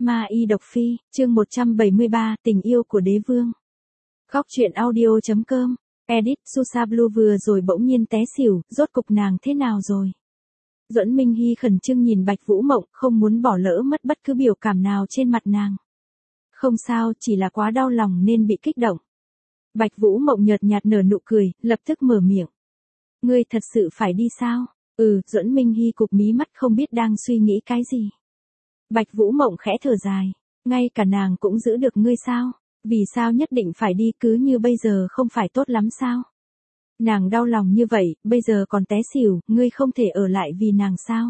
Ma Y Độc Phi, chương 173, tình yêu của đế vương. Góc truyện audio.com, edit, Susa Blue vừa rồi bỗng nhiên té xỉu, rốt cục nàng thế nào rồi? Duẫn Minh Hy khẩn trương nhìn Bạch Vũ Mộng, không muốn bỏ lỡ mất bất cứ biểu cảm nào trên mặt nàng. Không sao, chỉ là quá đau lòng nên bị kích động. Bạch Vũ Mộng nhợt nhạt nở nụ cười, lập tức mở miệng. Ngươi thật sự phải đi sao? Duẫn Minh Hy cụp mí mắt không biết đang suy nghĩ cái gì. Bạch Vũ Mộng khẽ thở dài, ngay cả nàng cũng giữ được ngươi sao? Vì sao nhất định phải đi, cứ như bây giờ không phải tốt lắm sao? Nàng đau lòng như vậy, bây giờ còn té xỉu, ngươi không thể ở lại vì nàng sao?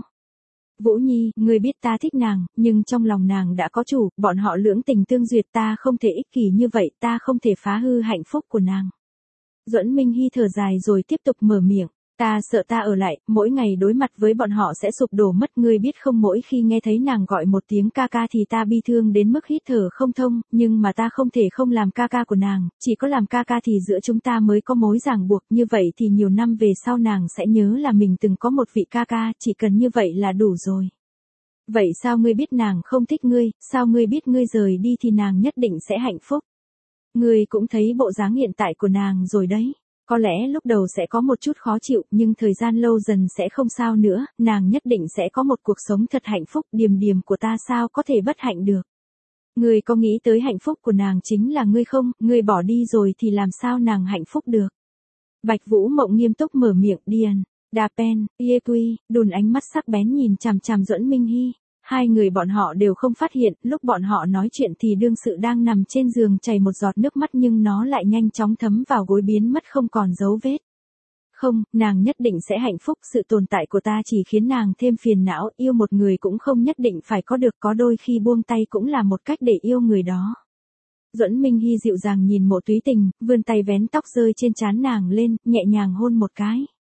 Vũ Nhi, ngươi biết ta thích nàng, nhưng trong lòng nàng đã có chủ, bọn họ lưỡng tình tương duyệt, ta không thể ích kỷ như vậy, ta không thể phá hư hạnh phúc của nàng. Duẫn Minh Hy thở dài rồi tiếp tục mở miệng. Ta sợ ta ở lại, mỗi ngày đối mặt với bọn họ sẽ sụp đổ mất, ngươi biết không, mỗi khi nghe thấy nàng gọi một tiếng ca ca thì ta bi thương đến mức hít thở không thông, nhưng mà ta không thể không làm ca ca của nàng, chỉ có làm ca ca thì giữa chúng ta mới có mối ràng buộc, như vậy thì nhiều năm về sau nàng sẽ nhớ là mình từng có một vị ca ca, chỉ cần như vậy là đủ rồi. Vậy sao ngươi biết nàng không thích ngươi, sao ngươi biết ngươi rời đi thì nàng nhất định sẽ hạnh phúc? Ngươi cũng thấy bộ dáng hiện tại của nàng rồi đấy. Có lẽ lúc đầu sẽ có một chút khó chịu, nhưng thời gian lâu dần sẽ không sao nữa, nàng nhất định sẽ có một cuộc sống thật hạnh phúc, Điềm Điềm của ta sao có thể bất hạnh được. Ngươi có nghĩ tới hạnh phúc của nàng chính là ngươi không, ngươi bỏ đi rồi thì làm sao nàng hạnh phúc được. Bạch Vũ Mộng nghiêm túc mở miệng, Điền, Đà Pen, Yequi, đùn ánh mắt sắc bén nhìn chằm chằm Duẫn Minh Hy. Hai người bọn họ đều không phát hiện, lúc bọn họ nói chuyện thì đương sự đang nằm trên giường chảy một giọt nước mắt nhưng nó lại nhanh chóng thấm vào gối biến mất không còn dấu vết. Không, nàng nhất định sẽ hạnh phúc, sự tồn tại của ta chỉ khiến nàng thêm phiền não, yêu một người cũng không nhất định phải có được, có đôi khi buông tay cũng là một cách để yêu người đó. Duẫn Minh Hy dịu dàng nhìn Mộ Túy Tình, vươn tay vén tóc rơi trên trán nàng lên, nhẹ nhàng hôn một cái.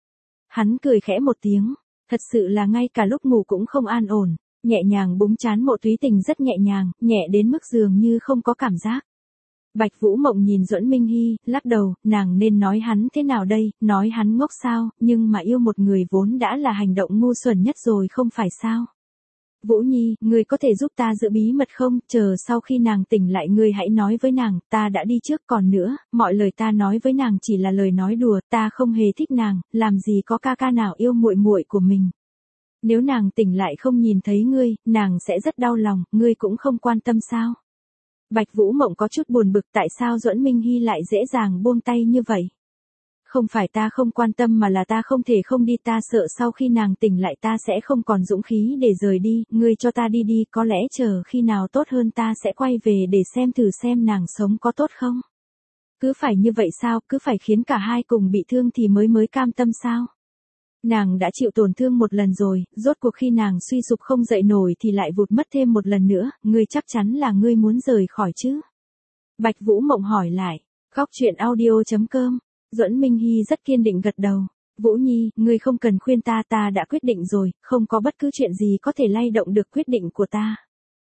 Hắn cười khẽ một tiếng, thật sự là ngay cả lúc ngủ cũng không an ổn. Nhẹ nhàng búng trán Mộ Túy Tình rất nhẹ nhàng, nhẹ đến mức dường như không có cảm giác. Bạch Vũ Mộng nhìn Duẫn Minh Hy, lắc đầu, nàng nên nói hắn thế nào đây, nói hắn ngốc sao, nhưng mà yêu một người vốn đã là hành động ngu xuẩn nhất rồi không phải sao. Vũ Nhi, ngươi có thể giúp ta giữ bí mật không, chờ sau khi nàng tỉnh lại ngươi hãy nói với nàng, ta đã đi trước, còn nữa, mọi lời ta nói với nàng chỉ là lời nói đùa, ta không hề thích nàng, làm gì có ca ca nào yêu muội muội của mình. Nếu nàng tỉnh lại không nhìn thấy ngươi, nàng sẽ rất đau lòng, ngươi cũng không quan tâm sao? Bạch Vũ Mộng có chút buồn bực, tại sao Duẫn Minh Hy lại dễ dàng buông tay như vậy? Không phải ta không quan tâm mà là ta không thể không đi, ta sợ sau khi nàng tỉnh lại ta sẽ không còn dũng khí để rời đi, ngươi cho ta đi đi, có lẽ chờ khi nào tốt hơn ta sẽ quay về để xem thử xem nàng sống có tốt không? Cứ phải như vậy sao, cứ phải khiến cả hai cùng bị thương thì mới cam tâm sao? Nàng đã chịu tổn thương một lần rồi, rốt cuộc khi nàng suy sụp không dậy nổi thì lại vụt mất thêm một lần nữa, ngươi chắc chắn là ngươi muốn rời khỏi chứ? Bạch Vũ Mộng hỏi lại, góc truyện audio.com, Duẫn Minh Hy rất kiên định gật đầu. Vũ Nhi, ngươi không cần khuyên ta, ta đã quyết định rồi, không có bất cứ chuyện gì có thể lay động được quyết định của ta.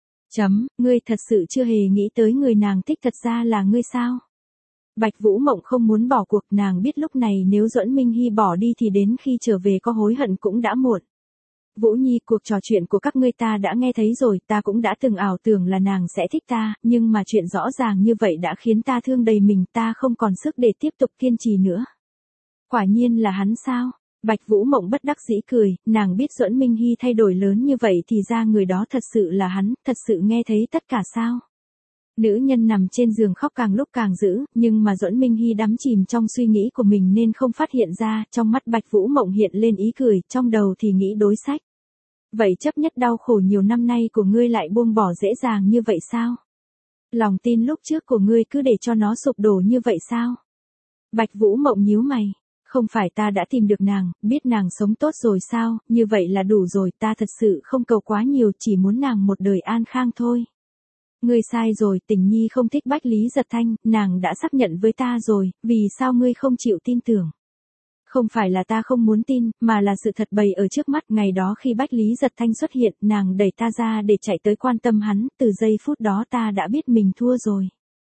Ngươi thật sự chưa hề nghĩ tới người nàng thích thật ra là ngươi sao? Bạch Vũ Mộng không muốn bỏ cuộc, nàng biết lúc này nếu Duẫn Minh Hy bỏ đi thì đến khi trở về có hối hận cũng đã muộn. Vũ Nhi, cuộc trò chuyện của các ngươi ta đã nghe thấy rồi, ta cũng đã từng ảo tưởng là nàng sẽ thích ta, nhưng mà chuyện rõ ràng như vậy đã khiến ta thương đầy mình, ta không còn sức để tiếp tục kiên trì nữa. Quả nhiên là hắn sao? Bạch Vũ Mộng bất đắc dĩ cười, nàng biết Duẫn Minh Hy thay đổi lớn như vậy thì ra người đó thật sự là hắn, thật sự nghe thấy tất cả sao? Nữ nhân nằm trên giường khóc càng lúc càng dữ, nhưng mà Duẫn Minh Hy đắm chìm trong suy nghĩ của mình nên không phát hiện ra, trong mắt Bạch Vũ Mộng hiện lên ý cười, trong đầu thì nghĩ đối sách. Vậy chấp nhất đau khổ nhiều năm nay của ngươi lại buông bỏ dễ dàng như vậy sao? Lòng tin lúc trước của ngươi cứ để cho nó sụp đổ như vậy sao? Bạch Vũ Mộng nhíu mày, không phải ta đã tìm được nàng, biết nàng sống tốt rồi sao, như vậy là đủ rồi, ta thật sự không cầu quá nhiều, chỉ muốn nàng một đời an khang thôi. Ngươi sai rồi, Tình Nhi không thích Bách Lý Giật Thanh, nàng đã xác nhận với ta rồi, vì sao ngươi không chịu tin tưởng? Không phải là ta không muốn tin, mà là sự thật bày ở trước mắt, ngày đó khi Bách Lý Giật Thanh xuất hiện, nàng đẩy ta ra để chạy tới quan tâm hắn, từ giây phút đó ta đã biết mình thua rồi.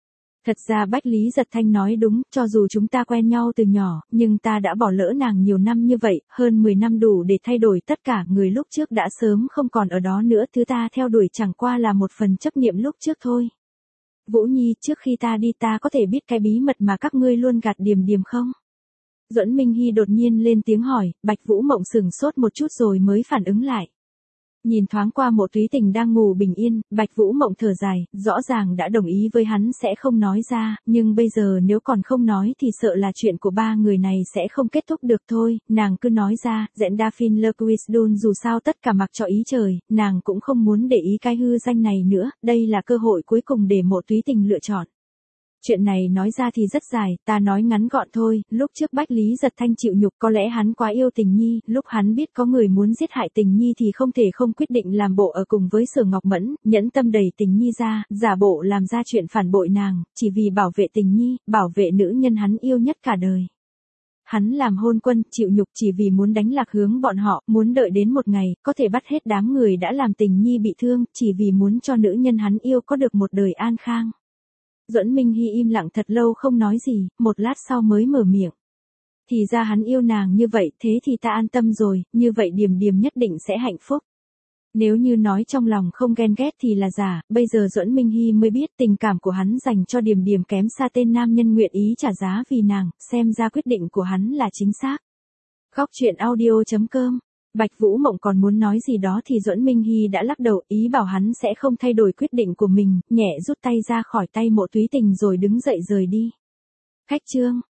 Thật ra Bách Lý Giật Thanh nói đúng, cho dù chúng ta quen nhau từ nhỏ, nhưng ta đã bỏ lỡ nàng nhiều năm như vậy, hơn 10 năm đủ để thay đổi tất cả, người lúc trước đã sớm không còn ở đó nữa, thứ ta theo đuổi chẳng qua là một phần chấp niệm lúc trước thôi. Vũ Nhi, trước khi ta đi ta có thể biết cái bí mật mà các ngươi luôn gạt Điềm Điềm không? Duẫn Minh Hy đột nhiên lên tiếng hỏi, Bạch Vũ Mộng sửng sốt một chút rồi mới phản ứng lại. Nhìn thoáng qua Mộ Túy Tình đang ngủ bình yên, Bạch Vũ Mộng thở dài, rõ ràng đã đồng ý với hắn sẽ không nói ra, nhưng bây giờ nếu còn không nói thì sợ là chuyện của ba người này sẽ không kết thúc được thôi, nàng cứ nói ra, Dẹn Daphne Lequisdon dù sao tất cả mặc cho ý trời, nàng cũng không muốn để ý cái hư danh này nữa, đây là cơ hội cuối cùng để Mộ Túy Tình lựa chọn. Chuyện này nói ra thì rất dài, ta nói ngắn gọn thôi, lúc trước Bách Lý Giật Thanh chịu nhục có lẽ hắn quá yêu Tình Nhi, lúc hắn biết có người muốn giết hại Tình Nhi thì không thể không quyết định làm bộ ở cùng với Sở Ngọc Mẫn, nhẫn tâm đẩy Tình Nhi ra, giả bộ làm ra chuyện phản bội nàng, chỉ vì bảo vệ Tình Nhi, bảo vệ nữ nhân hắn yêu nhất cả đời. Hắn làm hôn quân, chịu nhục chỉ vì muốn đánh lạc hướng bọn họ, muốn đợi đến một ngày, có thể bắt hết đám người đã làm Tình Nhi bị thương, chỉ vì muốn cho nữ nhân hắn yêu có được một đời an khang. Duẫn Minh Hy im lặng thật lâu không nói gì, một lát sau mới mở miệng. Thì ra hắn yêu nàng như vậy, thế thì ta an tâm rồi, như vậy Điềm Điềm nhất định sẽ hạnh phúc. Nếu như nói trong lòng không ghen ghét thì là giả, bây giờ Duẫn Minh Hy mới biết tình cảm của hắn dành cho Điềm Điềm kém xa tên nam nhân nguyện ý trả giá vì nàng, xem ra quyết định của hắn là chính xác. Khóc chuyện audio.com. Bạch Vũ Mộng còn muốn nói gì đó thì Duẫn Minh Hy đã lắc đầu, ý bảo hắn sẽ không thay đổi quyết định của mình, nhẹ rút tay ra khỏi tay Mộ Túy Tình rồi đứng dậy rời đi. Khách trương.